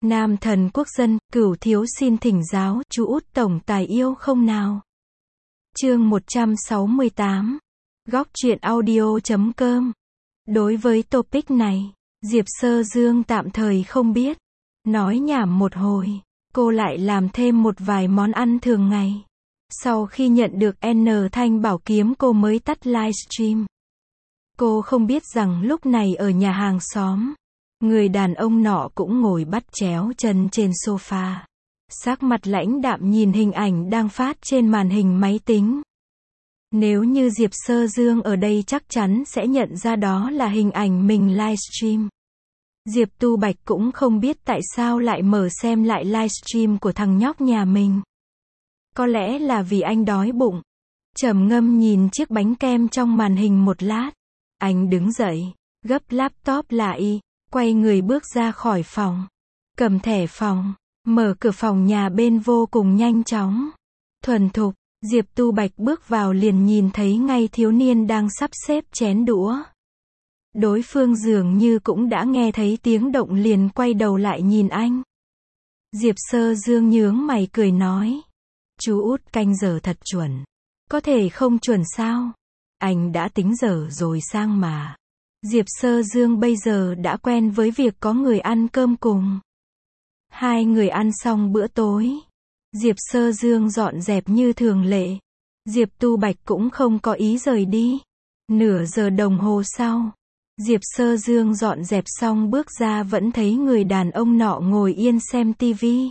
Nam thần quốc dân, Cửu thiếu xin thỉnh giáo, chú út tổng tài yêu không nào? Chương 168. Góc truyện audio.com. Đối với topic này, Diệp Sơ Dương tạm thời không biết. Nói nhảm một hồi, cô lại làm thêm một vài món ăn thường ngày. Sau khi nhận được N thanh bảo kiếm cô mới tắt livestream. Cô không biết rằng lúc này ở nhà hàng xóm, người đàn ông nọ cũng ngồi bắt chéo chân trên sofa. Sắc mặt lãnh đạm nhìn hình ảnh đang phát trên màn hình máy tính. Nếu như Diệp Sơ Dương ở đây chắc chắn sẽ nhận ra đó là hình ảnh mình livestream. Diệp Tu Bạch cũng không biết tại sao lại mở xem lại livestream của thằng nhóc nhà mình. Có lẽ là vì anh đói bụng. Trầm ngâm nhìn chiếc bánh kem trong màn hình một lát. Anh đứng dậy, gấp laptop lại, quay người bước ra khỏi phòng. Cầm thẻ phòng, mở cửa phòng nhà bên vô cùng nhanh chóng. Thuần thục, Diệp Tu Bạch bước vào liền nhìn thấy ngay thiếu niên đang sắp xếp chén đũa. Đối phương dường như cũng đã nghe thấy tiếng động liền quay đầu lại nhìn anh. Diệp Sơ Dương nhướng mày cười nói. Chú út canh giờ thật chuẩn. Có thể không chuẩn sao? Anh đã tính giờ rồi sang mà. Diệp Sơ Dương bây giờ đã quen với việc có người ăn cơm cùng. Hai người ăn xong bữa tối. Diệp Sơ Dương dọn dẹp như thường lệ. Diệp Tu Bạch cũng không có ý rời đi. Nửa giờ đồng hồ sau, Diệp Sơ Dương dọn dẹp xong bước ra vẫn thấy người đàn ông nọ ngồi yên xem tivi.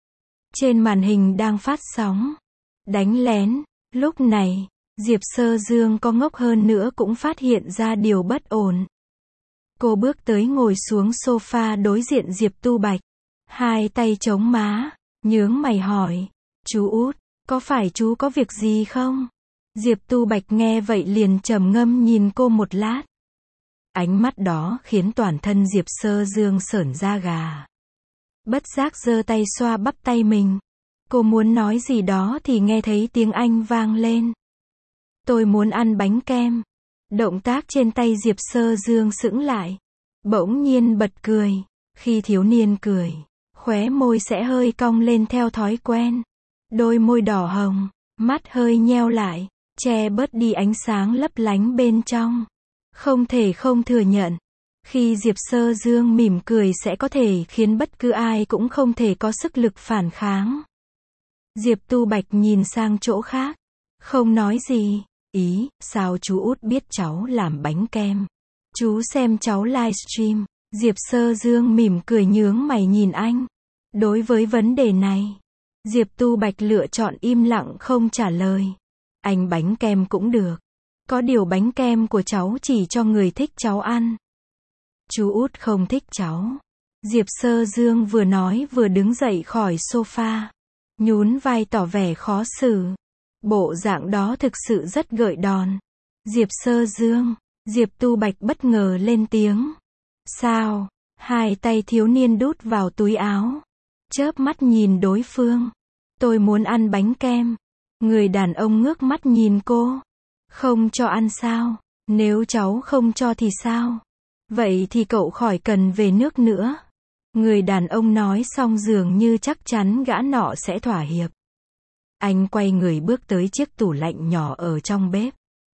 Trên màn hình đang phát sóng. Đánh lén. Lúc này, Diệp Sơ Dương có ngốc hơn nữa cũng phát hiện ra điều bất ổn. Cô bước tới ngồi xuống sofa đối diện Diệp Tu Bạch. Hai tay chống má, nhướng mày hỏi. Chú út, có phải chú có việc gì không? Diệp Tu Bạch nghe vậy liền trầm ngâm nhìn cô một lát. Ánh mắt đó khiến toàn thân Diệp Sơ Dương sởn da gà. Bất giác giơ tay xoa bắp tay mình. Cô muốn nói gì đó thì nghe thấy tiếng Anh vang lên. Tôi muốn ăn bánh kem. Động tác trên tay Diệp Sơ Dương sững lại. Bỗng nhiên bật cười. Khi thiếu niên cười, khóe môi sẽ hơi cong lên theo thói quen. Đôi môi đỏ hồng, mắt hơi nheo lại, che bớt đi ánh sáng lấp lánh bên trong. Không thể không thừa nhận, khi Diệp Sơ Dương mỉm cười sẽ có thể khiến bất cứ ai cũng không thể có sức lực phản kháng. Diệp Tu Bạch nhìn sang chỗ khác, không nói gì. Ý, sao chú út biết cháu làm bánh kem? Chú xem cháu livestream. Diệp Sơ Dương mỉm cười nhướng mày nhìn anh. Đối với vấn đề này, Diệp Tu Bạch lựa chọn im lặng không trả lời. Anh bánh kem cũng được. Có điều bánh kem của cháu chỉ cho người thích cháu ăn. Chú út không thích cháu. Diệp Sơ Dương vừa nói vừa đứng dậy khỏi sofa. Nhún vai tỏ vẻ khó xử. Bộ dạng đó thực sự rất gợi đòn. Diệp Sơ Dương, Diệp Tu Bạch bất ngờ lên tiếng. Sao? Hai tay thiếu niên đút vào túi áo. Chớp mắt nhìn đối phương. Tôi muốn ăn bánh kem. Người đàn ông ngước mắt nhìn cô. Không cho ăn sao? Nếu cháu không cho thì sao? Vậy thì cậu khỏi cần về nước nữa. Người đàn ông nói xong dường như chắc chắn gã nọ sẽ thỏa hiệp. Anh quay người bước tới chiếc tủ lạnh nhỏ ở trong bếp.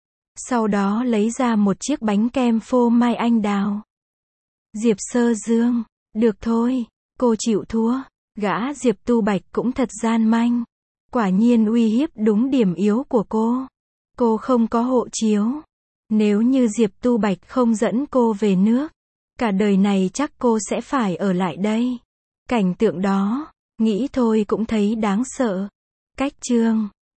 Sau đó lấy ra một chiếc bánh kem phô mai anh đào. Diệp Sơ Dương, được thôi, cô chịu thua. Gã Diệp Tu Bạch cũng thật gian manh. Quả nhiên uy hiếp đúng điểm yếu của cô. Cô không có hộ chiếu. Nếu như Diệp Tu Bạch không dẫn cô về nước, cả đời này chắc cô sẽ phải ở lại đây. Cảnh tượng đó, nghĩ thôi cũng thấy đáng sợ. Cách chương